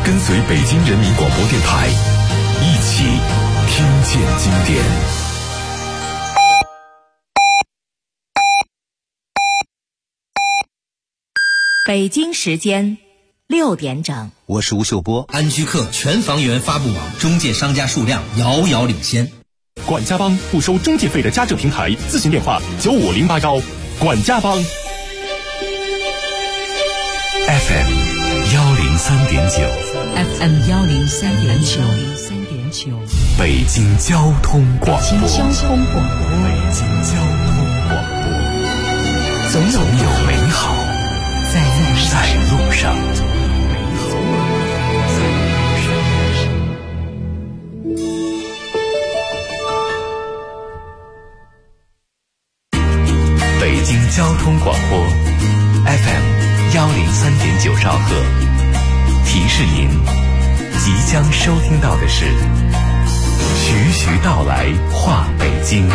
跟随北京人民广播电台，一起听见经典。 北京时间6点整， 我是吴秀波。 安居客全房源发布网，中介商家数量遥遥领先。 管家帮不收中介费的家政平台，咨询电话95081。管家帮 FM 103.9 FM 103.9 北京交通广播。 北京交通广播， 总有美好在路上。北京交通广播 FM 103.9兆赫，提示您即将收听到的是徐徐道来话北京。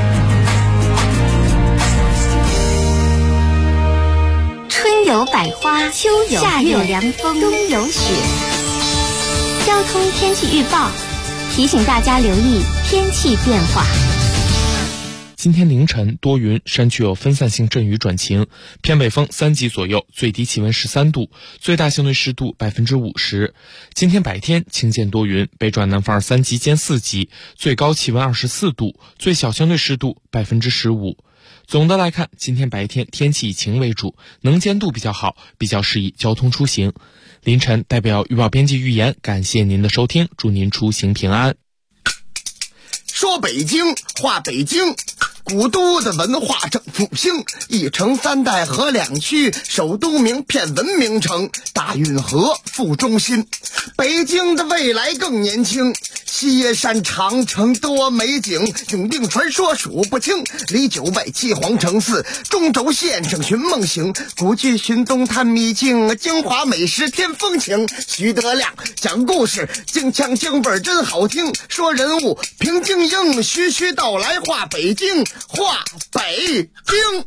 春有百花，秋有夏有凉风，冬有雪。交通天气预报提醒大家留意天气变化。 今天凌晨多云，山区有分散性阵雨转晴，偏北风3级左右，最低气温13度，最大相对湿度50%。今天白天晴间多云，北转南风3级兼4级，最高气温24度，最小相对湿度15%。总的来看，今天白天天气以晴为主，能见度比较好，比较适宜交通出行。凌晨代表预报编辑预言，感谢您的收听，祝您出行平安。 说北京话北京，古都的文化正复兴，一城3代河2区，首都名片文明城，大运河副中心。北京的未来更年轻，西山长城多美景，永定传说数不清，离9外7皇城4，中轴线上寻梦行，古剧寻踪探秘境，京华美食添风情。徐德亮讲故事，京腔京味真好听，说人物平静应，徐徐道来话北京，话北京。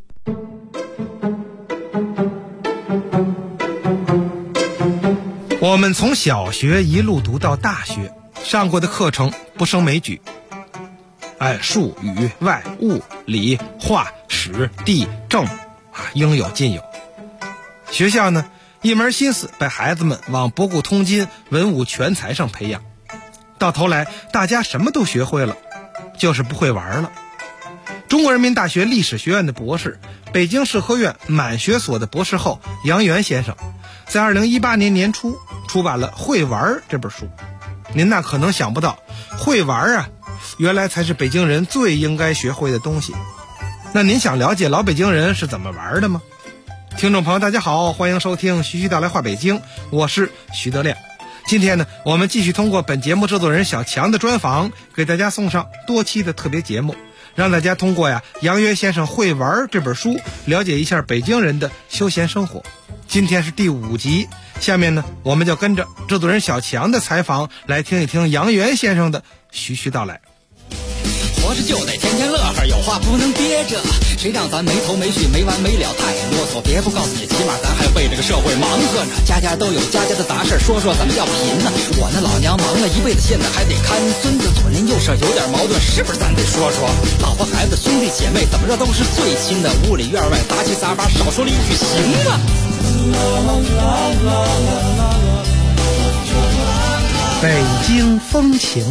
我们从小学一路读到大学，上过的课程不胜枚举。数语外物理化史地政应有尽有。学校呢，一门心思把孩子们往博古通今、文武全才上培养。到头来，大家什么都学会了，就是不会玩了。中国人民大学历史学院的博士，北京市科院满学所的博士后杨元先生，在2018年年初出版了《会玩》这本书。您那可能想不到，会玩原来才是北京人最应该学会的东西。那您想了解老北京人是怎么玩的吗？听众朋友大家好，欢迎收听徐徐道来话北京，我是徐德亮。今天呢，我们继续通过本节目制作人小强的专访，给大家送上多期的特别节目，让大家通过杨元先生《会玩》这本书了解一下北京人的休闲生活。今天是第5集，下面呢，我们就跟着制作人小强的采访来听一听杨元先生的徐徐道来。 活着就得天天乐呵，有话不能憋着，谁让咱没头没绪没完没了太啰嗦，别不告诉你，起码咱还为这个社会忙活呢。家家都有家家的杂事，说说怎么叫贫呢？我那老娘忙了一辈子，现在还得看孙子，左邻右舍有点矛盾，是不是咱得说说？老婆孩子兄弟姐妹怎么着都是最亲的，屋里院外杂七杂八，少说了一句行吗？ 北京风情。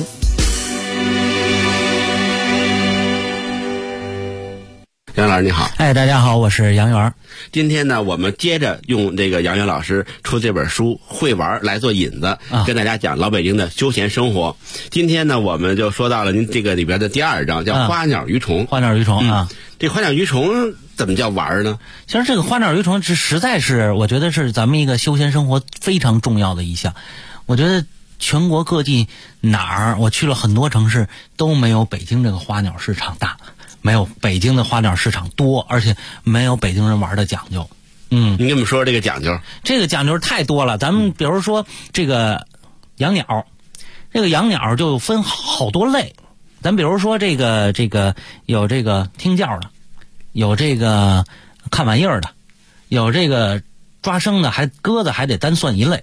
杨老师你好。 大家好，我是杨元。 今天呢，我们接着用这个杨元老师出这本书《会玩》来做引子，跟大家讲老北京的休闲生活。今天呢，我们就说到了您这个里边的第2章，叫花鸟鱼虫。 花鸟鱼虫这花鸟鱼虫怎么叫玩呢？ 其实这个花鸟鱼虫实在是，我觉得是咱们一个休闲生活非常重要的一项。我觉得全国各地哪儿我去了很多城市，都没有北京这个花鸟市场大，没有北京的花鸟市场多，而且没有北京人玩的讲究。 你跟我们说说这个讲究。 这个讲究太多了，咱们比如说这个养鸟，这个养鸟就分好多类。咱比如说这个有这个听叫的，有这个看玩意儿的，有这个抓生的，鸽子还得单算一类，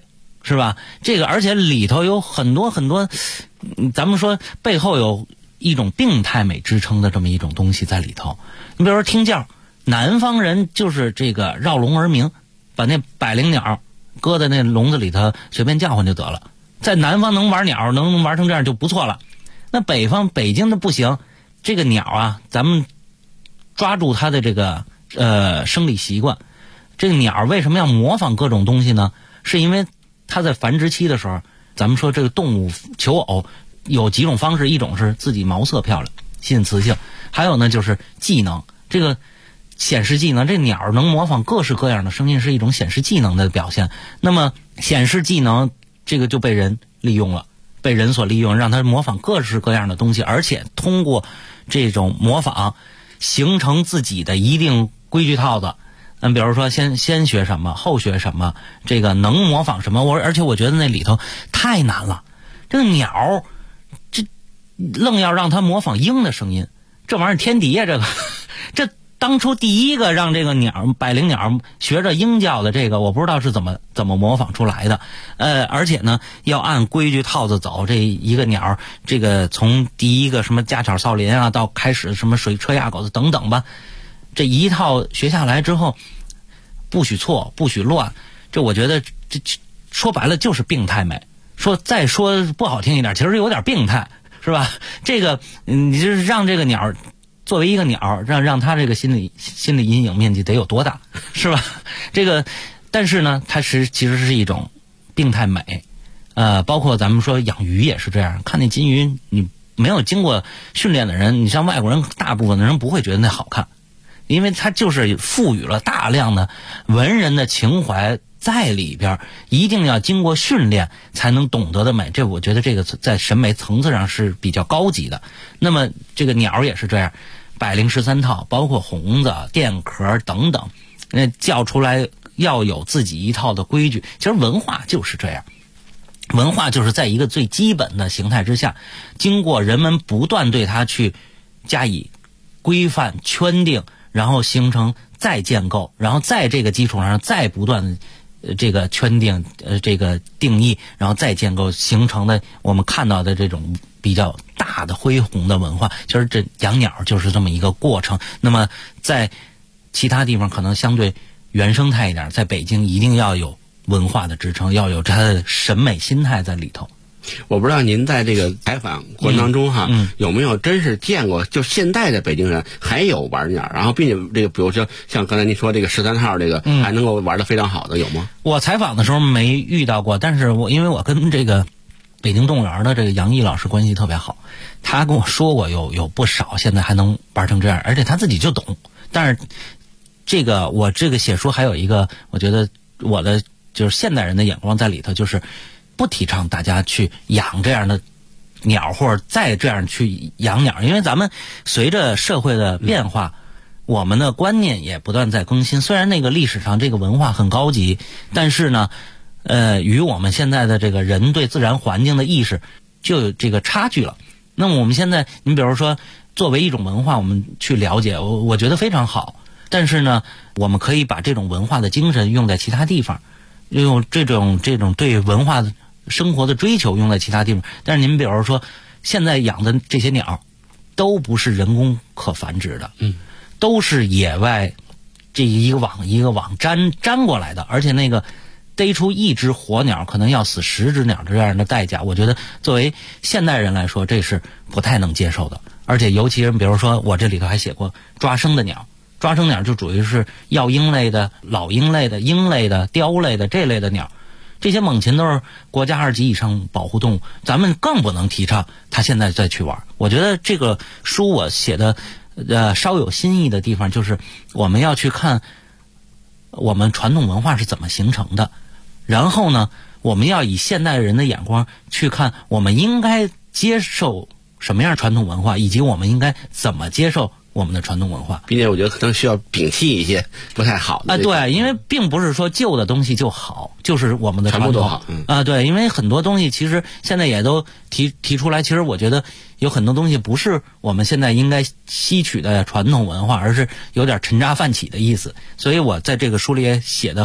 是吧？这个而且里头有很多很多，咱们说背后有一种病态美支撑的这么一种东西在里头。你比如说听叫，南方人就是这个绕笼而鸣，把那百灵鸟搁在那笼子里头随便叫唤就得了。在南方能玩鸟，能玩成这样就不错了。那北京的不行，这个鸟啊，咱们抓住它的这个生理习惯。这个鸟为什么要模仿各种东西呢？是因为它在繁殖期的时候，咱们说这个动物求偶有几种方式，一种是自己毛色漂亮吸引雌性，还有呢就是技能，这个显示技能，这鸟能模仿各式各样的声音是一种显示技能的表现。那么显示技能这个就被人利用了，被人所利用，让它模仿各式各样的东西，而且通过这种模仿形成自己的一定规矩套子。比如说先学什么，后学什么，这个能模仿什么。而且我觉得那里头太难了，这个鸟这愣要让它模仿鹰的声音，这玩意儿天敌呀！这当初第一个让这个百灵鸟学着鹰叫的这个，我不知道是怎么模仿出来的。而且呢，要按规矩套子走。这一个鸟，这个从第一个什么家巧少林啊，到开始什么水车压狗子等等吧，这一套学下来之后，不许错，不许乱。这我觉得这说白了就是病态美。再说不好听一点，其实有点病态，是吧？这个你就是让这个鸟。作为一个鸟，让它这个心理阴影面积得有多大，是吧？这个，但是呢，它其实是一种病态美，包括咱们说养鱼也是这样。看那金鱼，你没有经过训练的人，你像外国人，大部分的人不会觉得那好看，因为它就是赋予了大量的文人的情怀在里边，一定要经过训练才能懂得的美。这我觉得这个在审美层次上是比较高级的。那么这个鸟也是这样。百灵13套，包括红子、电壳等等，叫出来要有自己一套的规矩。其实文化就是这样，文化就是在一个最基本的形态之下，经过人们不断对它去加以规范、圈定，然后形成再建构，然后在这个基础上再不断这个圈定这个定义，然后再建构形成的我们看到的这种比较大的恢宏的文化。其实这养鸟就是这么一个过程。那么在其他地方可能相对原生态一点，在北京一定要有文化的支撑，要有它的审美心态在里头。 我不知道您在这个采访过程当中有没有真是见过，就现在的北京人还有玩鸟，然后并且这个比如说像刚才您说这个13号这个还能够玩得非常好的，有吗？ 我采访的时候没遇到过，但是因为我跟这个北京动物园的这个杨毅老师关系特别好，他跟我说过有不少现在还能玩成这样，而且他自己就懂。但是我这个写书还有一个，我觉得我的就是现代人的眼光在里头，就是不提倡大家去养这样的鸟，或者再这样去养鸟，因为咱们随着社会的变化，我们的观念也不断在更新。虽然那个历史上这个文化很高级，但是呢与我们现在的这个人对自然环境的意识就有这个差距了。那么我们现在，你比如说作为一种文化，我们去了解，我觉得非常好。但是呢，我们可以把这种文化的精神用在其他地方，用这种对文化的生活的追求用在其他地方。但是您比如说现在养的这些鸟都不是人工可繁殖的，都是野外这一个网一个网粘过来的，而且那个逮出一只活鸟可能要死10只鸟这样的代价，我觉得作为现代人来说这是不太能接受的。而且尤其是比如说我这里头还写过抓生的鸟，抓生鸟就属于是药鹰类的、老鹰类的、鹰类的、雕类的这类的鸟，这些猛禽都是国家2级以上保护动物，咱们更不能提倡它现在再去玩。我觉得这个书我写的稍有新意的地方，就是我们要去看我们传统文化是怎么形成的，然后呢我们要以现代人的眼光去看我们应该接受什么样传统文化，以及我们应该怎么接受我们的传统文化， 并且我觉得可能需要摒弃一些不太好的对，因为并不是说旧的东西就好，就是我们的传统全部都好对，因为很多东西其实现在也都提出来，其实我觉得有很多东西不是我们现在应该吸取的传统文化，而是有点沉渣泛起的意思。所以我在这个书里也写得很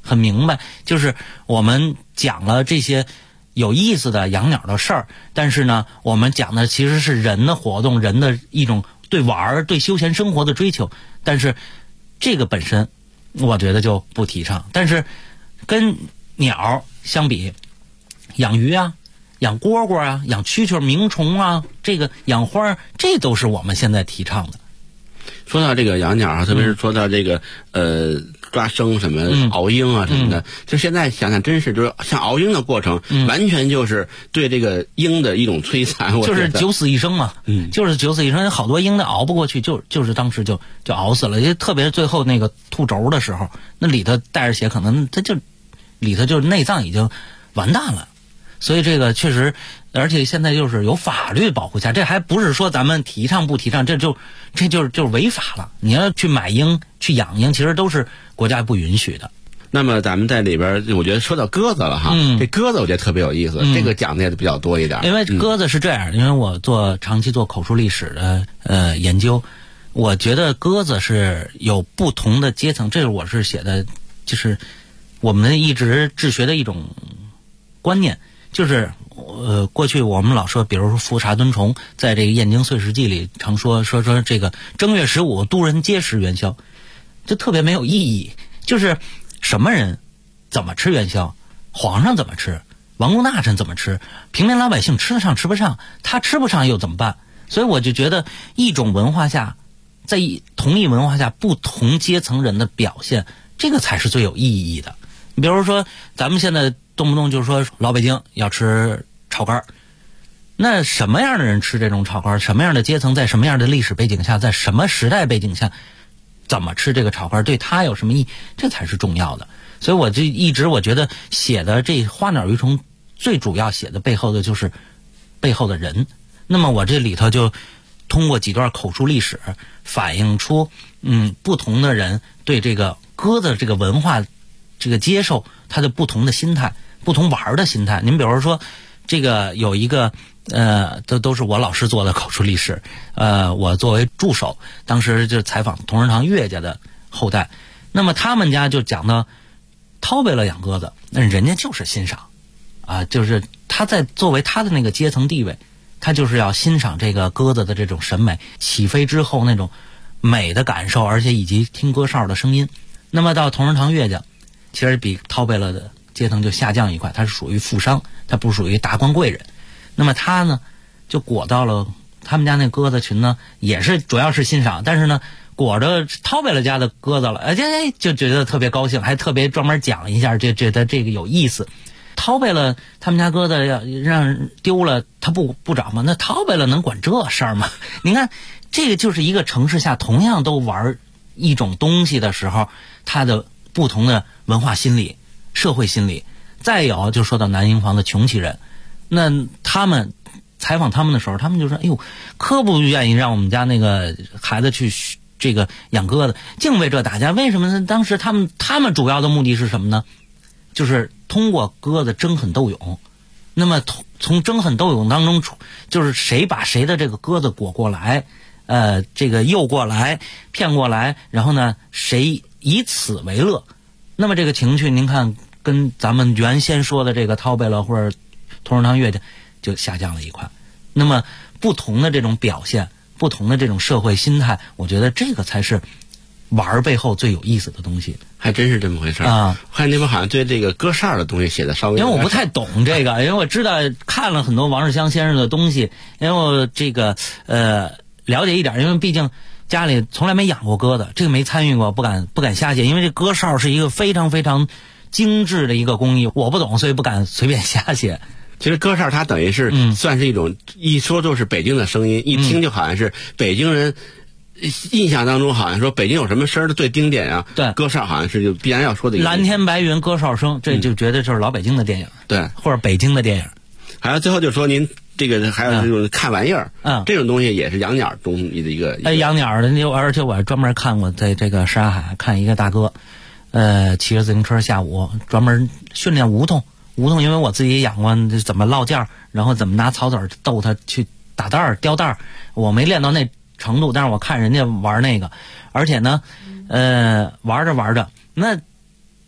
很明白，就是我们讲了这些有意思的养鸟的事儿，但是呢，我们讲的其实是人的活动，人的一种对玩、对休闲生活的追求，但是这个本身我觉得就不提倡。但是跟鸟相比，养鱼啊、养蝈蝈啊、养蛐蛐、鸣虫啊，这个养花，这都是我们现在提倡的。 说到这个养鸟啊，特别是说到这个抓生什么熬鹰啊什么的，就现在想想，真是就是像熬鹰的过程，完全就是对这个鹰的一种摧残。 就是九死一生嘛，就是九死一生。好多鹰的熬不过去，就是当时就熬死了。特别是最后那个吐轴的时候，那里头带着血，可能它就里头就是内脏已经完蛋了。所以这个确实，而且现在就是有法律保护下，这还不是说咱们提倡不提倡，这就是违法了。你要去买鹰、去养鹰，其实都是国家不允许的。 那么咱们在里边，我觉得说到鸽子了哈，这鸽子我觉得特别有意思，这个讲的也比较多一点。 因为鸽子是这样，因为我长期做口述历史的研究，我觉得鸽子是有不同的阶层，这是我是写的，就是我们一直治学的一种观念。就是过去我们老说，比如说富察敦崇在这个《燕京岁时记》里常说这个正月15都人皆食元宵，这特别没有意义。就是什么人怎么吃元宵，皇上怎么吃，王公大臣怎么吃，平民老百姓吃得上吃不上，他吃不上又怎么办？所以我就觉得一种文化下，在同一文化下不同阶层人的表现，这个才是最有意义的。你比如说咱们现在动不动就说老北京要吃炒肝，那什么样的人吃这种炒肝，什么样的阶层，在什么样的历史背景下，在什么时代背景下，怎么吃这个炒肝，对他有什么意义，这才是重要的。所以我就一直我觉得写的这花鸟鱼虫最主要写的背后的就是背后的人。那么我这里头就通过几段口述历史反映出不同的人对这个鸽子这个文化这个接受它的不同的心态，不同玩的心态。您比如说这个有一个都是我老师做的口述历史，我作为助手当时就采访同仁堂岳家的后代，那么他们家就讲到饕贝勒养鸽子，那人家就是欣赏啊，就是他在作为他的那个阶层地位，他就是要欣赏这个鸽子的这种审美，起飞之后那种美的感受，而且以及听歌哨的声音。那么到同仁堂岳家，其实比饕贝勒的阶层就下降一块，他是属于富商，他不属于达官贵人。那么他呢就裹到了他们家那鸽子群呢，也是主要是欣赏，但是呢裹着饕贝勒家的鸽子了，就觉得特别高兴，还特别专门讲一下，就觉得这个有意思。饕贝勒他们家鸽子要让人丢了，他不找吗？那饕贝勒能管这事儿吗？你看，这个就是一个城市下同样都玩一种东西的时候，他的不同的文化心理、社会心理。再有就说到南营房的穷奇人，那他们采访他们的时候，他们就说：“哎呦，可不愿意让我们家那个孩子去这个养鸽子，净为这打架。为什么呢？当时他们主要的目的是什么呢？就是通过鸽子争狠斗勇。那么从争狠斗勇当中，就是谁把谁的这个鸽子裹过来，这个诱过来、骗过来，然后呢，谁以此为乐。那么这个情绪，您看跟咱们原先说的这个饕贝勒或者同仁堂岳家就下降了一块。那么不同的这种表现，不同的这种社会心态，我觉得这个才是玩背后最有意思的东西。 还真是这么回事啊！我看你们好像对这个歌哨的东西写的稍微， 因为我不太懂这个，因为我知道看了很多王世襄先生的东西，因为我这个了解一点，因为毕竟家里从来没养过鸽子，这个没参与过，不敢瞎写，因为这歌哨是一个非常非常精致的一个工艺，我不懂，所以不敢随便瞎写。 其实歌哨它等于是算是一种，一说就是北京的声音，一听就好像是北京人印象当中，好像说北京有什么声儿的最经典啊。 对， 歌哨好像是就必然要说的一个蓝天白云歌哨声，这就绝对就是老北京的电影， 对， 或者北京的电影。 还有最后就说您这个还有这种看玩意儿，这种东西也是养鸟东西的一个。 养鸟的，而且我还专门看过，在这个山海看一个大哥，骑着自行车下午专门训练梧桐，因为我自己也养过，怎么落件，然后怎么拿草籽逗它去打蛋儿、叼蛋儿，我没练到那程度，但是我看人家玩那个，而且呢，玩着，那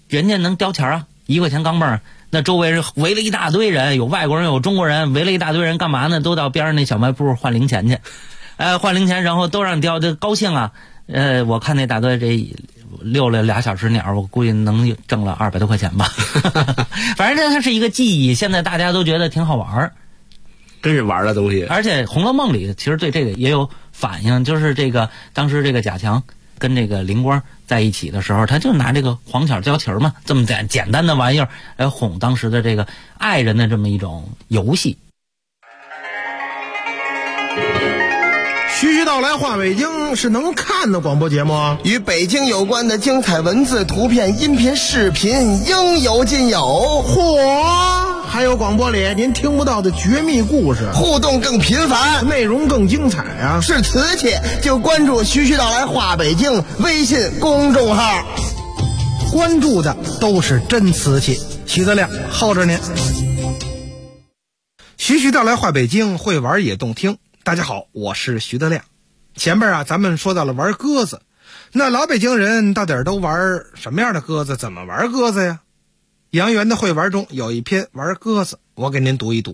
人家能叼钱啊，1块钱钢镚，那周围围了一大堆人，有外国人有中国人，围了一大堆人干嘛呢？都到边上那小卖部换零钱去，换零钱，然后都让你叼，这高兴啊！我看那大哥这溜了2小时鸟，我估计能挣了200多块钱吧。反正这是一个记忆，现在大家都觉得挺好玩， 真是玩的东西。 而且《红楼梦》里其实对这个也有反应，就是这个当时这个贾强跟这个灵官在一起的时候，他就拿这个黄巧交旗嘛，这么简单的玩意儿来哄当时的这个爱人的这么一种游戏。 徐徐道来话北京是能看的广播节目， 与北京有关的精彩文字、图片、音频、视频应有尽有。 嚯！还有广播里您听不到的绝密故事， 互动更频繁， 内容更精彩啊！ 是瓷器就关注徐徐道来话北京微信公众号， 关注的都是真瓷器。徐德亮候着您。徐徐道来话北京，会玩也动听。大家好，我是徐德亮。前边咱们说到了玩鸽子，那老北京人到底都玩什么样的鸽子，怎么玩鸽子呀？杨元的会玩中有一篇玩鸽子，我给您读一读。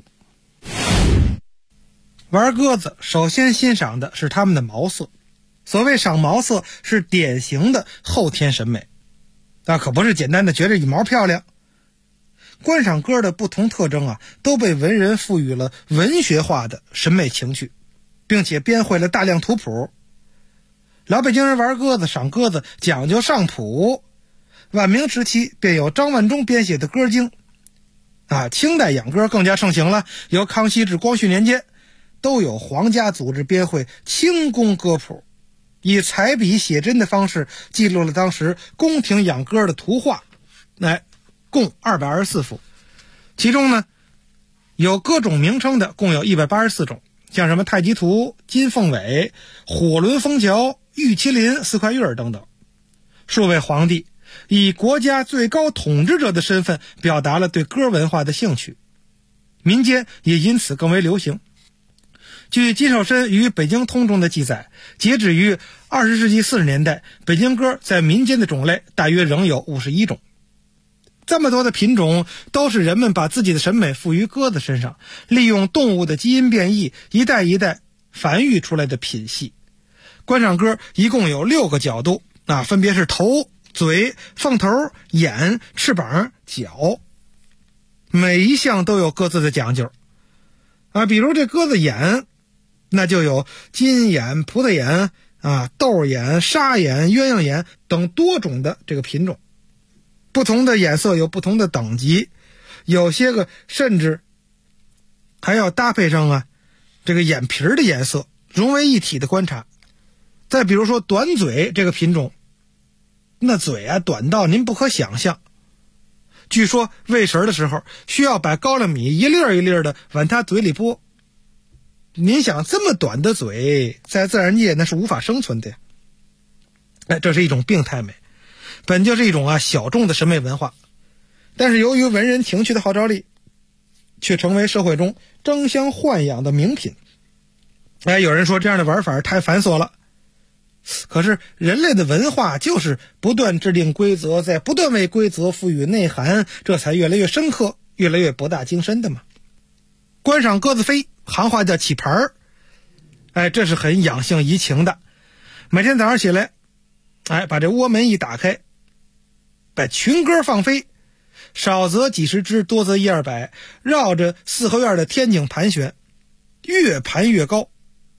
玩鸽子首先欣赏的是它们的毛色，所谓赏毛色是典型的后天审美，那可不是简单的觉着羽毛漂亮。观赏鸽的不同特征都被文人赋予了文学化的审美情趣，并且编绘了大量图谱。老北京人玩鸽子赏鸽子讲究上谱，晚明时期便有张万忠编写的歌经清代养鸽更加盛行了，由康熙至光绪年间都有皇家组织编绘清宫鸽谱，以彩笔写真的方式记录了当时宫廷养鸽的图画，共224幅，其中呢有各种名称的共有184种，像什么太极图、金凤尾、火轮枫桥、玉麒麟、四块玉等等。数位皇帝以国家最高统治者的身份表达了对鸽文化的兴趣，民间也因此更为流行。据金寿申于北京通中的记载，截止于20世纪40年代，北京鸽在民间的种类大约仍有51种。这么多的品种都是人们把自己的审美赋予鸽子身上，利用动物的基因变异一代一代繁育出来的品系。观赏鸽一共有6个角度分别是头、嘴、凤头、眼、翅膀、脚，每一项都有各自的讲究比如这鸽子眼，那就有金眼、葡萄眼豆眼、沙眼、鸳鸯眼等多种的这个品种。不同的颜色有不同的等级，有些个甚至还要搭配上这个眼皮的颜色，融为一体的观察。再比如说短嘴这个品种，那嘴短到您不可想象，据说喂食的时候需要把高粱米一粒一粒的往它嘴里拨。您想这么短的嘴在自然界那是无法生存的呀。这是一种病态美，本就是一种小众的审美文化，但是由于文人情趣的号召力，却成为社会中争相豢养的名品。有人说这样的玩法太繁琐了，可是人类的文化就是不断制定规则，在不断为规则赋予内涵，这才越来越深刻，越来越博大精深的嘛。观赏鸽子飞，行话叫起盘这是很养性怡情的。每天早上起来把这窝门一打开，把群鸽放飞，少则几十只，多则100-200，绕着四合院的天井盘旋，越盘越高，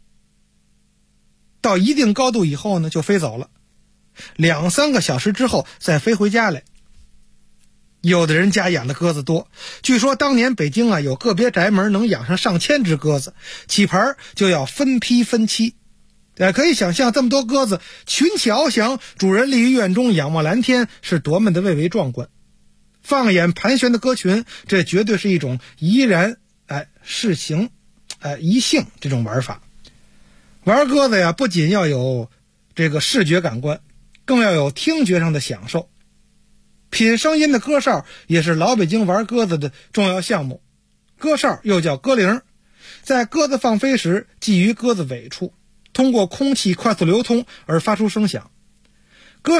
到一定高度以后呢就飞走了，2-3个小时之后再飞回家来。有的人家养的鸽子多，据说当年北京有个别宅门能养上上千只鸽子，起盘就要分批分期。可以想象这么多鸽子群起翱翔，主人立于院中仰望蓝天，是多么的蔚为壮观。放眼盘旋的鸽群，这绝对是一种怡然适行怡兴这种玩法。玩鸽子不仅要有这个视觉感官，更要有听觉上的享受。品声音的鸽哨也是老北京玩鸽子的重要项目。鸽哨又叫鸽铃，在鸽子放飞时系于鸽子尾处，通过空气快速流通而发出声响。鸽哨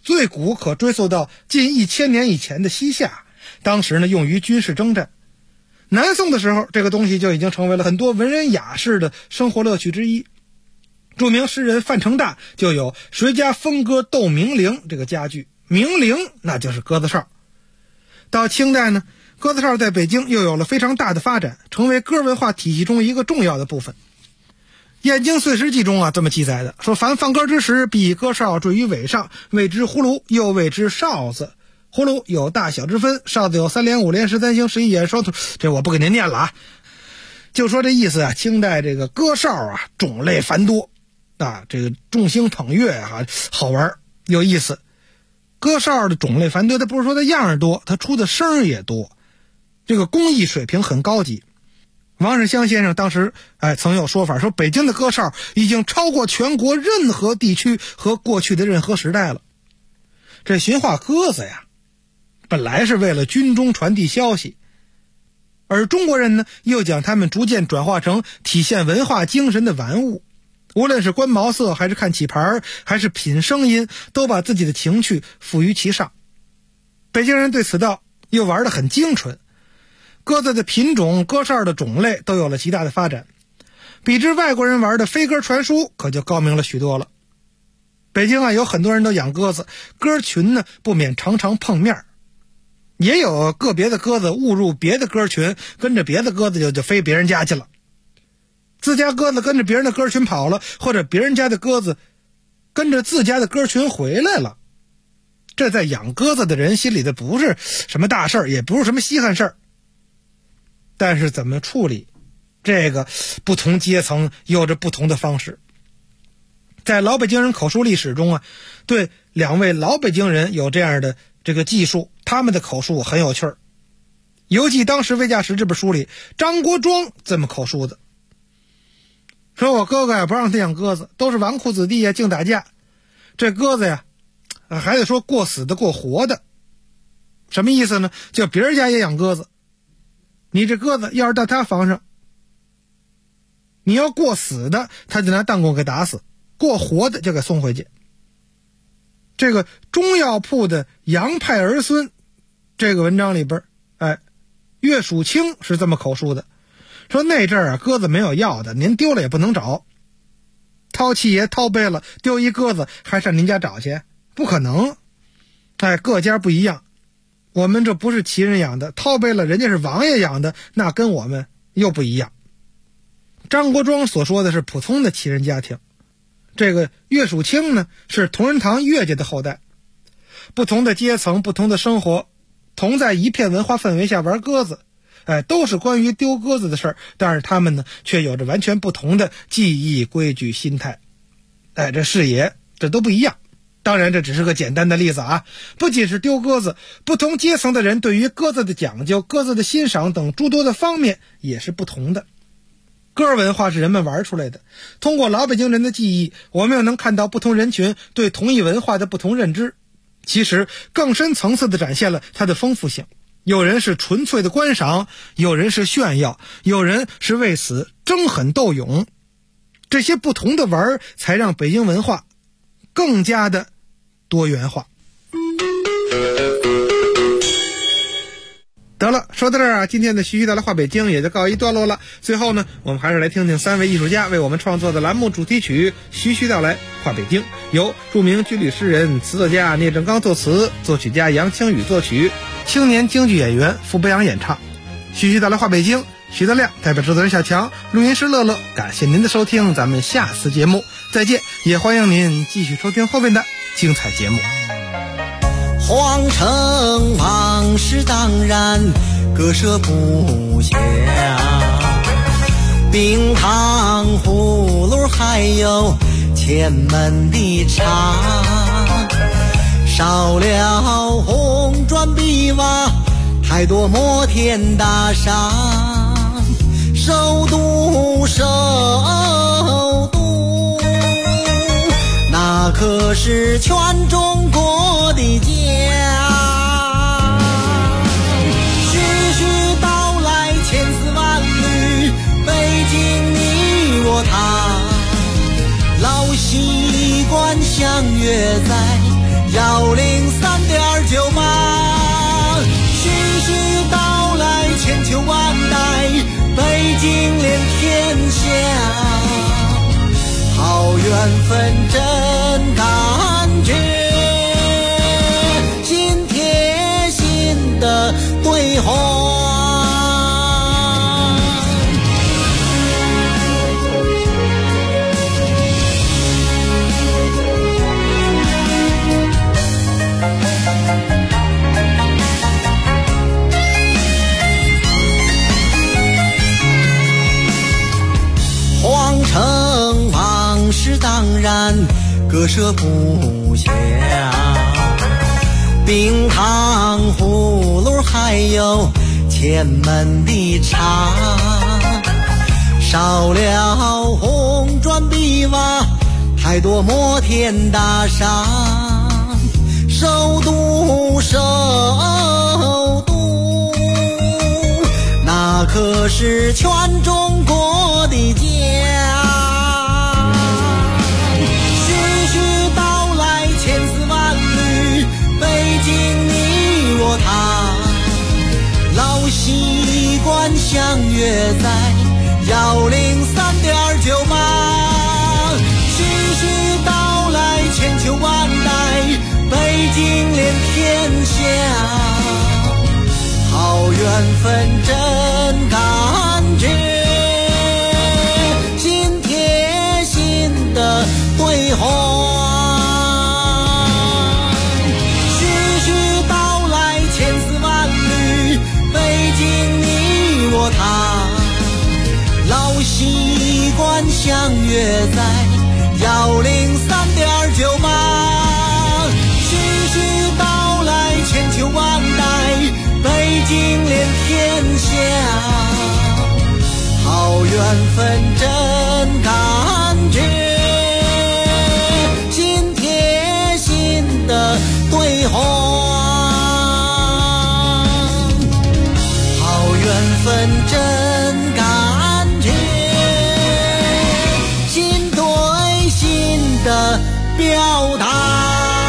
最古可追溯到近1000年以前的西夏，当时呢用于军事征战。南宋的时候，这个东西就已经成为了很多文人雅士的生活乐趣之一。著名诗人范成大就有谁家风歌斗鸣铃这个佳句，鸣铃那就是鸽子哨。到清代呢，鸽子哨在北京又有了非常大的发展，成为歌文化体系中一个重要的部分。燕京岁时记中这么记载的，说凡放歌之时，必以歌哨坠于尾上，谓之葫芦，又谓之哨子。葫芦有大小之分，哨子有3连、5连、13星、11眼、双头，这我不给您念了就说这意思清代这个歌哨种类繁多这个众星捧月好玩有意思。歌哨的种类繁多，它不是说它样儿多，它出的声也多，这个工艺水平很高级。王世襄先生当时曾有说法，说北京的歌哨已经超过全国任何地区和过去的任何时代了。这驯化鸽子本来是为了军中传递消息，而中国人呢又将它们逐渐转化成体现文化精神的玩物。无论是观毛色，还是看起牌，还是品声音，都把自己的情趣赋于其上。北京人对此道又玩得很精纯，鸽子的品种、歌哨的种类都有了极大的发展，比之外国人玩的飞鸽传书可就高明了许多了。北京有很多人都养鸽子，鸽群呢不免常常碰面，也有个别的鸽子误入别的鸽群，跟着别的鸽子就飞别人家去了。自家鸽子跟着别人的鸽群跑了，或者别人家的鸽子跟着自家的鸽群回来了。这在养鸽子的人心里的不是什么大事儿，也不是什么稀罕事儿。但是怎么处理，这个不同阶层有着不同的方式。在老北京人口述历史中对2位老北京人有这样的这个记述，他们的口述很有趣儿。游记当时未驾驶这本书里，张国庄这么口述的，说我哥哥不让他养鸽子，都是纨绔子弟净打架。这鸽子还得说过死的过活的。什么意思呢？就别人家也养鸽子，你这鸽子要是到他房上，你要过死的他就拿弹弓给打死，过活的就给送回去。这个中药铺的杨派儿孙这个文章里边岳蜀清是这么口述的，说那阵儿鸽子没有药的，您丢了也不能找。掏七爷掏背了，丢一鸽子还上您家找去？不可能。各家不一样，我们这不是旗人养的，掏背了人家是王爷养的，那跟我们又不一样。张国庄所说的是普通的旗人家庭，这个岳蜀清呢是同仁堂岳家的后代。不同的阶层，不同的生活，同在一片文化氛围下玩鸽子，都是关于丢鸽子的事儿，但是他们呢却有着完全不同的技艺、规矩、心态。这视野这都不一样。当然这只是个简单的例子不仅是丢鸽子，不同阶层的人对于鸽子的讲究、鸽子的欣赏等诸多的方面也是不同的。鸽文化是人们玩出来的，通过老北京人的记忆，我们又能看到不同人群对同一文化的不同认知，其实更深层次地展现了它的丰富性。有人是纯粹的观赏，有人是炫耀，有人是为此争狠斗勇。这些不同的玩才让北京文化更加的多元化。得了，说到这儿今天的徐徐带来话北京也就告一段落了。最后呢，我们还是来听听3位艺术家为我们创作的栏目主题曲《徐徐道来话北京》，由著名军旅诗人、词作家聂正刚作词，作曲家杨清宇作曲，青年京剧演员傅博洋演唱。徐徐道来话北京，徐德亮代表制作人小强，录音师乐乐，感谢您的收听，咱们下次节目再见，也欢迎您继续收听后面的精彩节目。 皇城往事当然割舍不下，冰糖葫芦还有前门的茶，少了红砖碧瓦，太多摩天大厦，首都那可是全中国的家。徐徐道来千丝万缕，北京你我他，老习惯相约在 103.9码，徐徐道来，千秋万代，北京连天下，好缘分真感觉，心贴心的对话。皇城往事当然割舍不下，冰糖葫芦还有前门的茶，少了红砖碧瓦，太多摩天大厦，首都那可是全中国的家。徐徐道来，千丝万缕，北京你我他，老习惯相约在103.9码，徐徐道来，千秋万代，北京连天下，好缘分真感觉，心贴心的对话。徐徐道来，千丝万缕，北京你我他，老习惯相约在103.9码，徐徐道来，千秋万代，北京连天下，好缘分真感觉，心贴心的对话。好缘分真感觉，心对心的表达。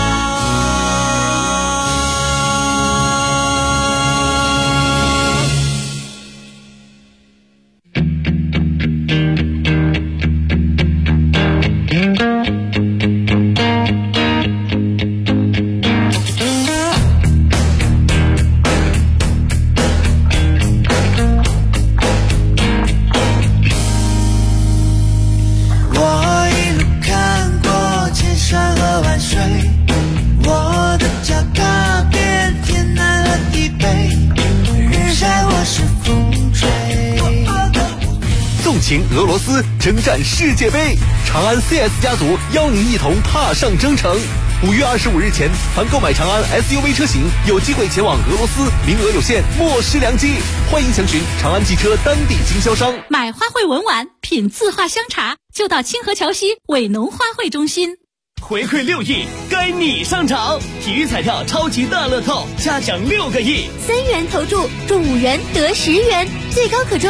请俄罗斯征战世界杯，长安 CS 家族邀您一同踏上征程。5月25日前，凡购买长安 SUV 车型，有机会前往俄罗斯，名额有限，莫失良机。欢迎详询长安汽车当地经销商。 买花卉文玩，品自画香茶，就到清河桥西伟农花卉中心。 回馈6亿，该你上场！体育彩票超级大乐透，加奖6个亿 ，3元投注中5元得10元，最高可中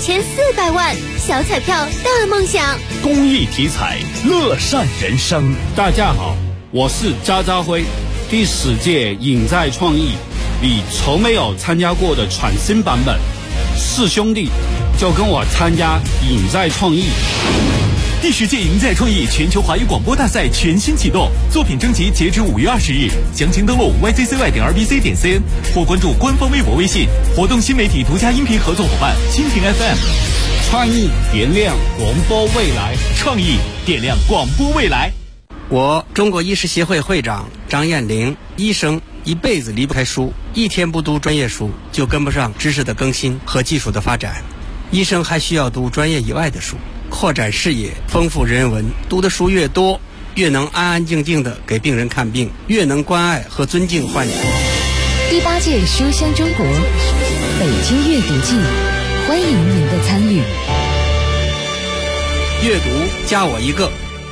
2400万，小彩票大梦想。 公益体彩，乐善人生。 大家好，我是渣渣辉。第10届影在创意，你从没有参加过的全新版本，是兄弟就跟我参加影在创意。 第10届赢在创意全球华语广播大赛全新启动，作品征集截止5月20日，详情登录 yzcy.rbc.cn 或关注官方微博微信。活动新媒体独家音频合作伙伴蜻蜓 FM。 创意点亮广播未来， 创意点亮广播未来。 我中国医师协会会长张艳玲，医生一辈子离不开书，一天不读专业书就跟不上知识的更新和技术的发展。医生还需要读专业以外的书，扩展视野，丰富人文。读的书越多，越能安安静静地给病人看病，越能关爱和尊敬患者。 第8届书香中国北京阅读季，欢迎您的参与。 阅读加我一个。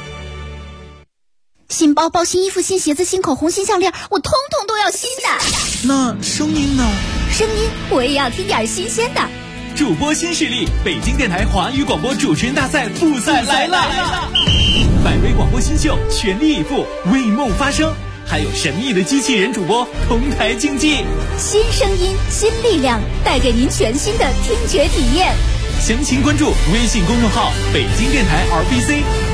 新包包、新衣服、新鞋子、新口红、新项链，我通通都要新的。 那声音呢？ 声音我也要听点新鲜的。 主播新势力，北京电台华语广播主持人大赛复赛来了！百位广播新秀全力以赴，为梦发声。 还有神秘的机器人主播同台竞技。 新声音，新力量，带给您全新的听觉体验。 详情关注微信公众号北京电台 RBC。